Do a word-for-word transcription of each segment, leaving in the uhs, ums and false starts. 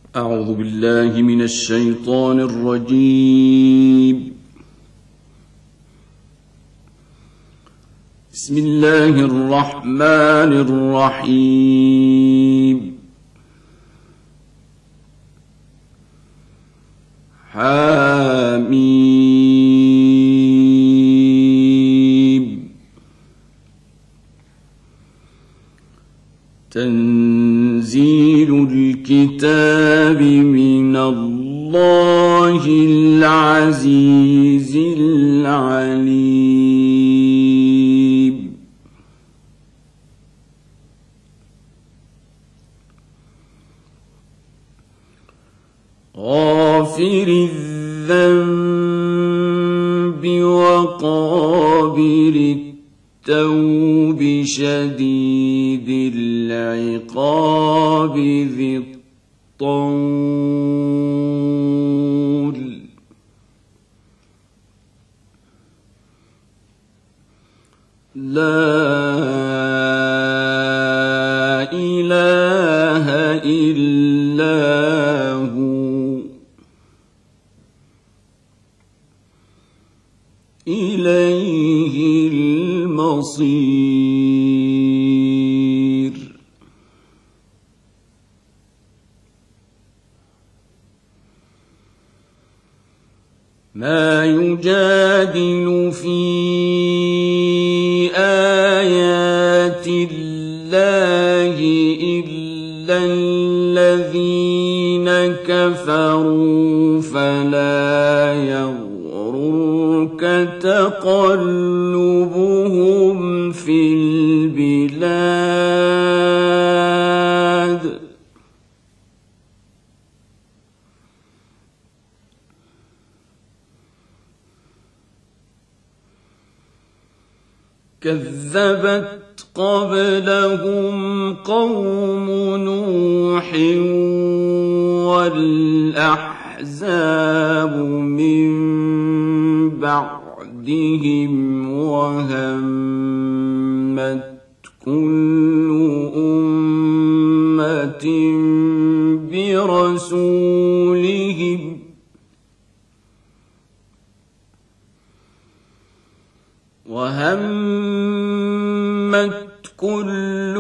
أعوذ بالله من الشيطان الرجيم. بسم الله الرحمن الرحيم. حميم. تنزيل الكتاب من الله العزيز العليم. غافر الذنب وقابل التوب شديد العقاب ذي الطول. لا إله إلا هو إليه المصير. ما يجادل في آيات الله إلا الذين كفروا فلا يغررك تقلبهم في البلاد. كذبت قبلهم قوم نوح والأحزاب من بعدهم وهمت كل أمة برسولهم وهمت كل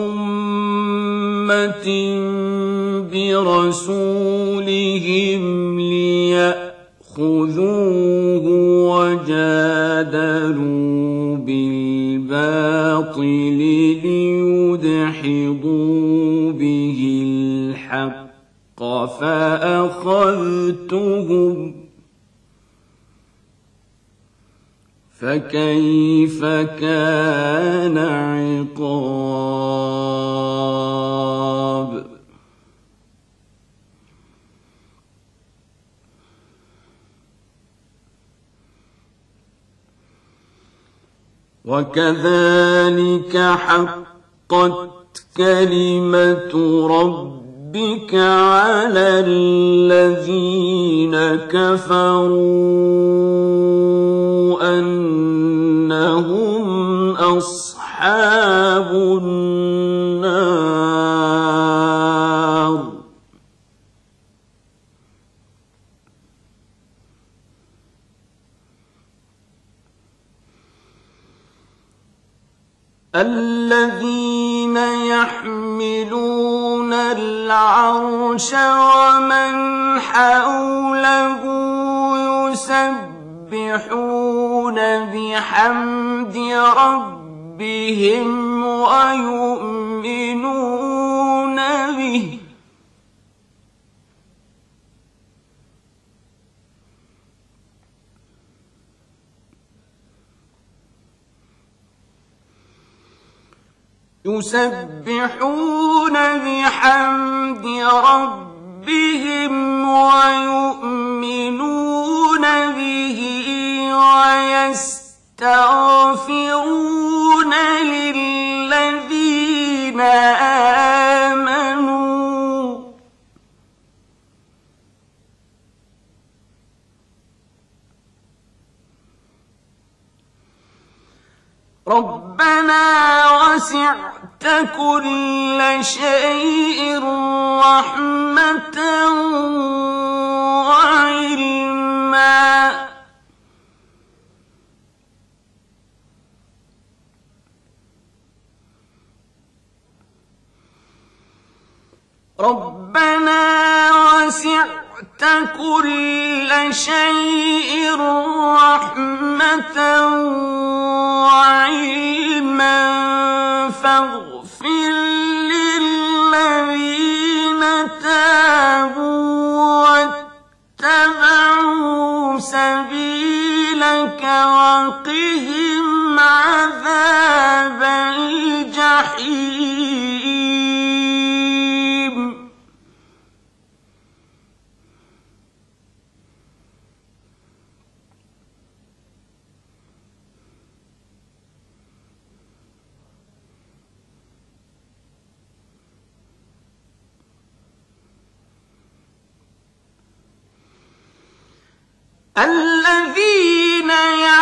أمة برسولهم ليأخذوه وجادلوا بالباطل ليدحضوا به الحق فأخذتهم فكيف كان عقاب. وكذلك حقت كلمة ربك على الذين كفروا أنهم أصحاب النار. الذين يحملون العرش ومن حوله يسبحون بحمد ربهم ويؤمنون به يسبحون بحمد ربهم ويؤمنون به ويستغفرون للذين آمنوا ربنا وسعت كل شيء رحمة وعلما ربنا وسعت كل شيء رحمة وعلما فاغفر للذين تابوا واتبعوا سبيلك وقهم عذاب الجحيم الذين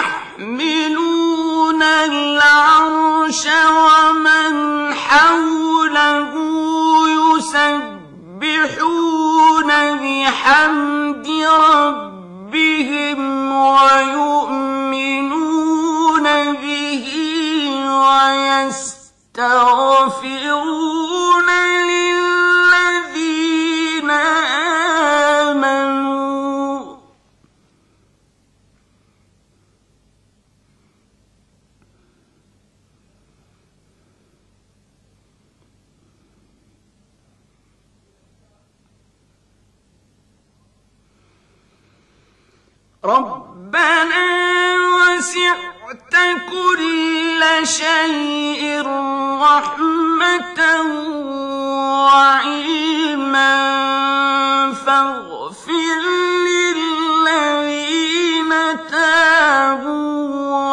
يحملون العرش ومن حوله يسبحون بحمد ربهم ويؤمنون به ويستغفرون للذين آمنوا ربنا وسعت كل شيء رحمة وعلما فاغفر للذين تابوا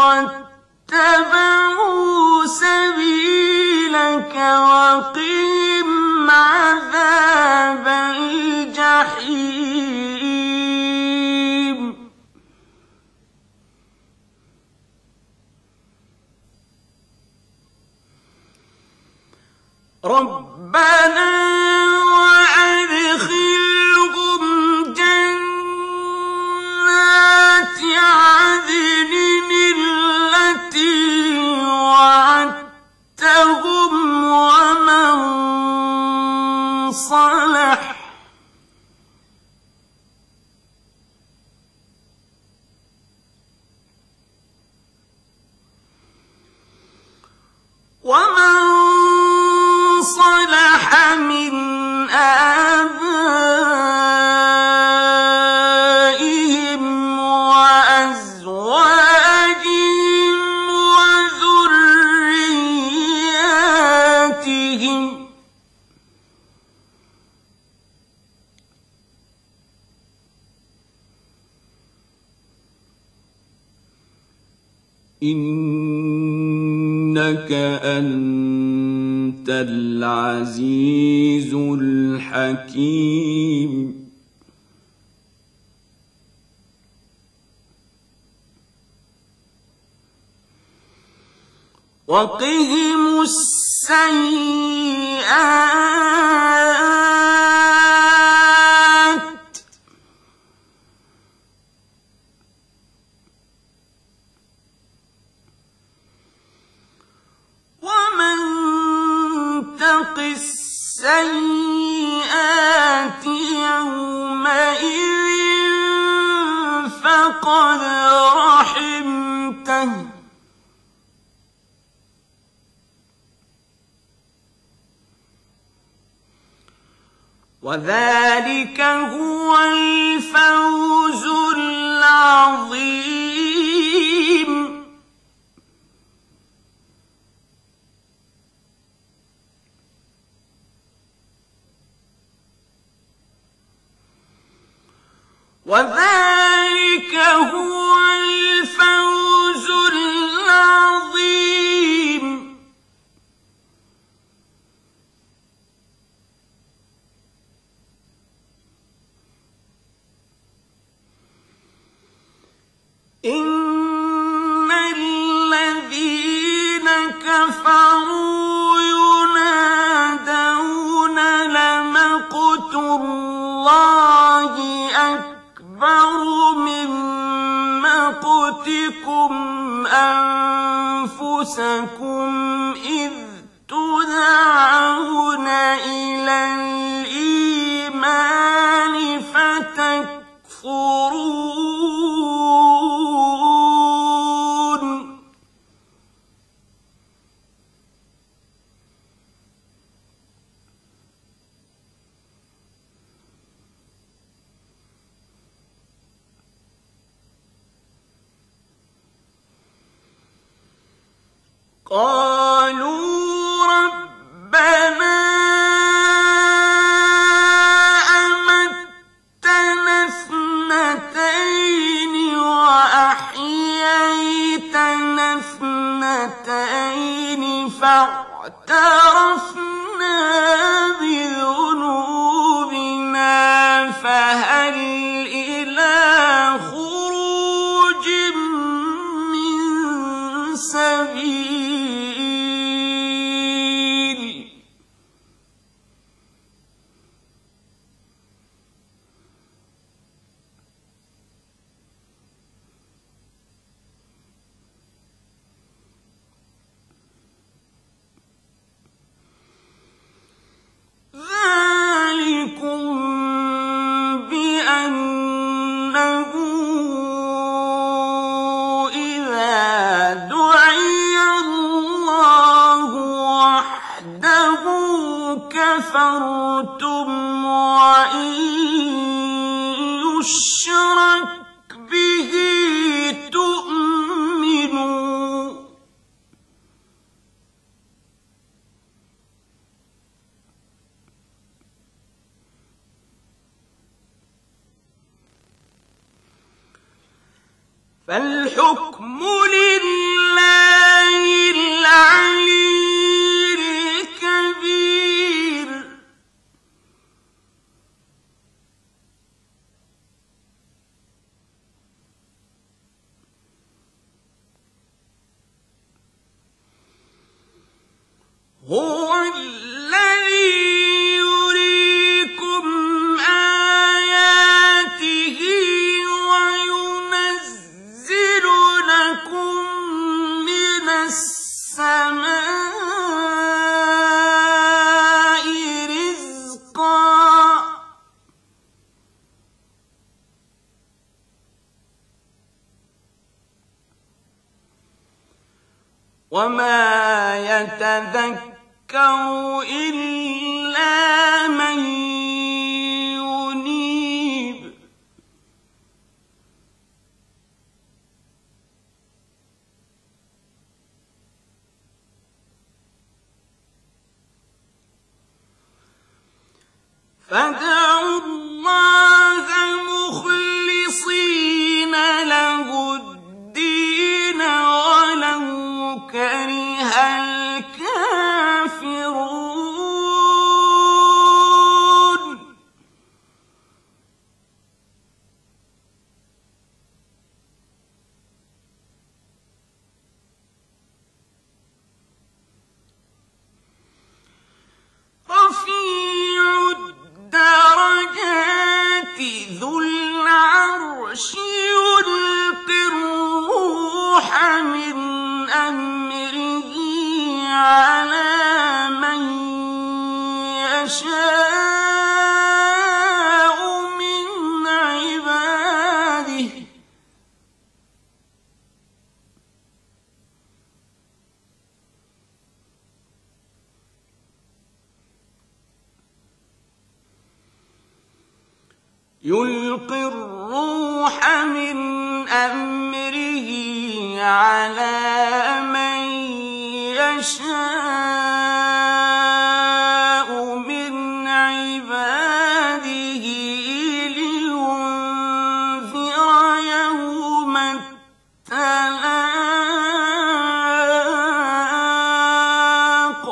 واتبعوا سبيلك وقهم عذاب الجحيم ربنا وأدخلهم جنات عدن التي وعدتهم ومن صلح ومن صلح من آبائهم وأزواجهم وذرياتهم إنك أنت العزيز الحكيم وقهم السيئات ومن تق السيئات يومئذ فقد رحمته وذلك هو الفوز العظيم وذلك هو الفوز العظيم إن الذين كفروا أنفسكم إذ تدعون إلى الإيمان فتكفرون قالوا ربنا أمتنا اثنتين وأحييتنا اثنتين فاعترفنا بذنوبنا فهل إلى خروج من سبيل ذلكم بأنه إذا دعي الله وحده كفرتم وإن يشرك به تؤمنوا فالحكم لله العلي الكبير هو الذي يريكم آياته وينزل لكم من السماء رزقا وما يتذكر إلا من ينيب فادعوا الله مخلصين له الدين ولو كره الكافرون رفيع الدرجات ذو العرش يلقي الروح من أمره على من يشاء من عباده يلقي الروح من أمره على من يشاء من عباده لينذر يوم التلاق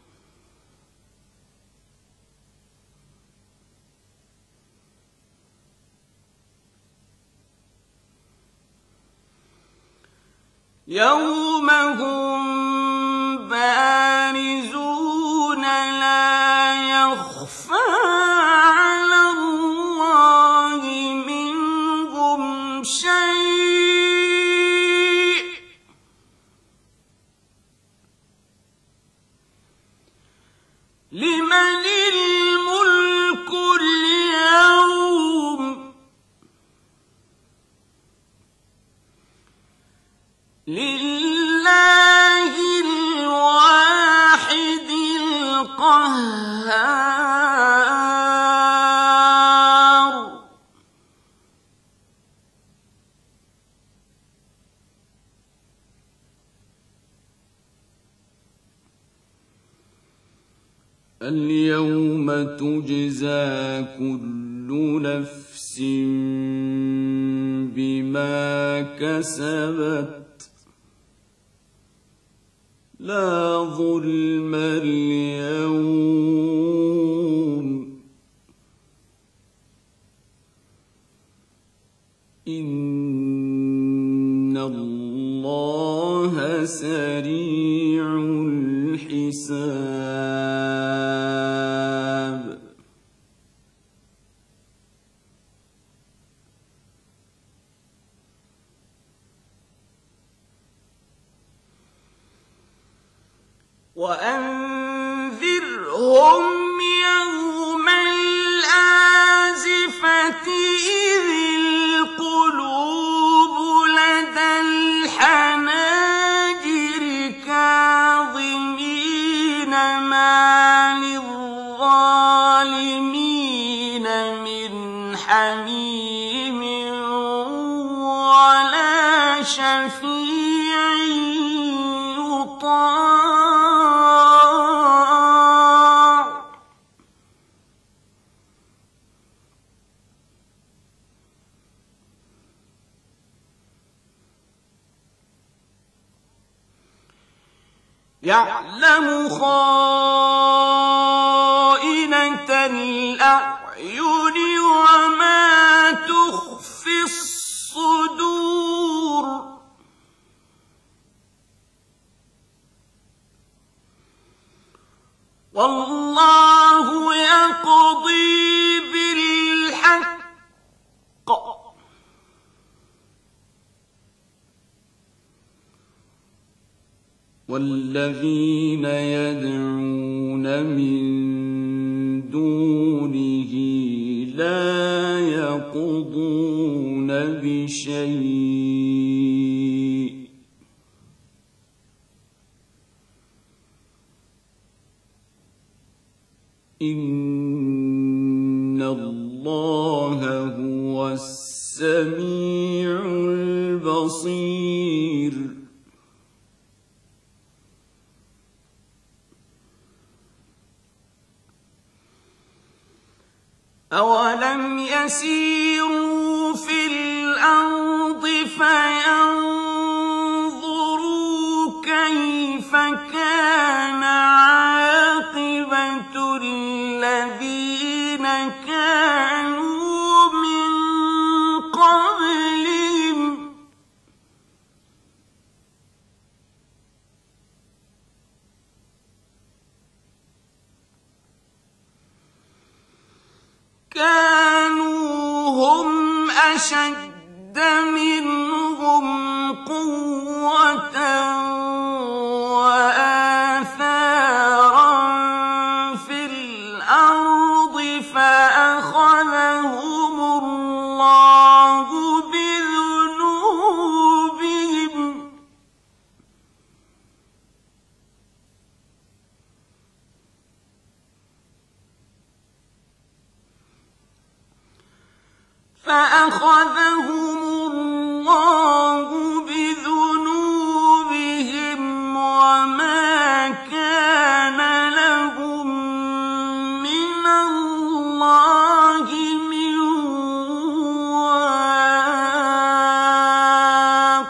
يوم هم بارزون لا يخفى على الله منهم شيء لمن الملك اليوم لله الواحد القهار اليوم تجزى كل نفس بما كسبت لا ظلم اليوم إن الله سريع الحساب وأنذرهم يوم الآزفة إذ القلوب لدى الحناجر كاظمين ما للظالمين من حميم ولا شفيع يطاع يعلم خائنة الأعين وما تخفي الصدور والله يقضي بالحق والذين يدعون من دونه لا يقضون بشيء إن الله هو السميع البصير أولم يسيروا في الأرض فينظروا كيف كان عاقبة الذين كانوا من قبلهم كانوا هم أشد منهم قوة وآثارا في الأرض فأخذهم الله بذنوبهم فأخذهم الله بذنوبهم وما كان لهم من الله من واق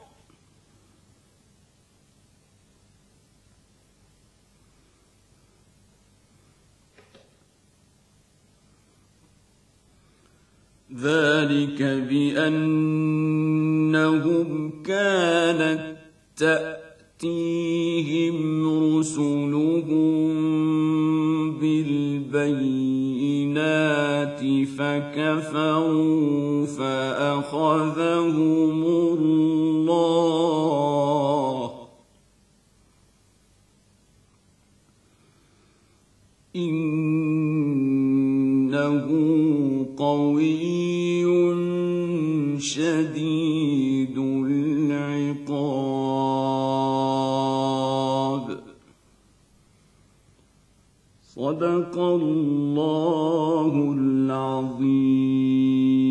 ذلك بأنهم كانت تأتيهم رسلهم بالبينات فكفروا فأخذهم الله إنه قوي شديد العقاب. صدق الله العظيم.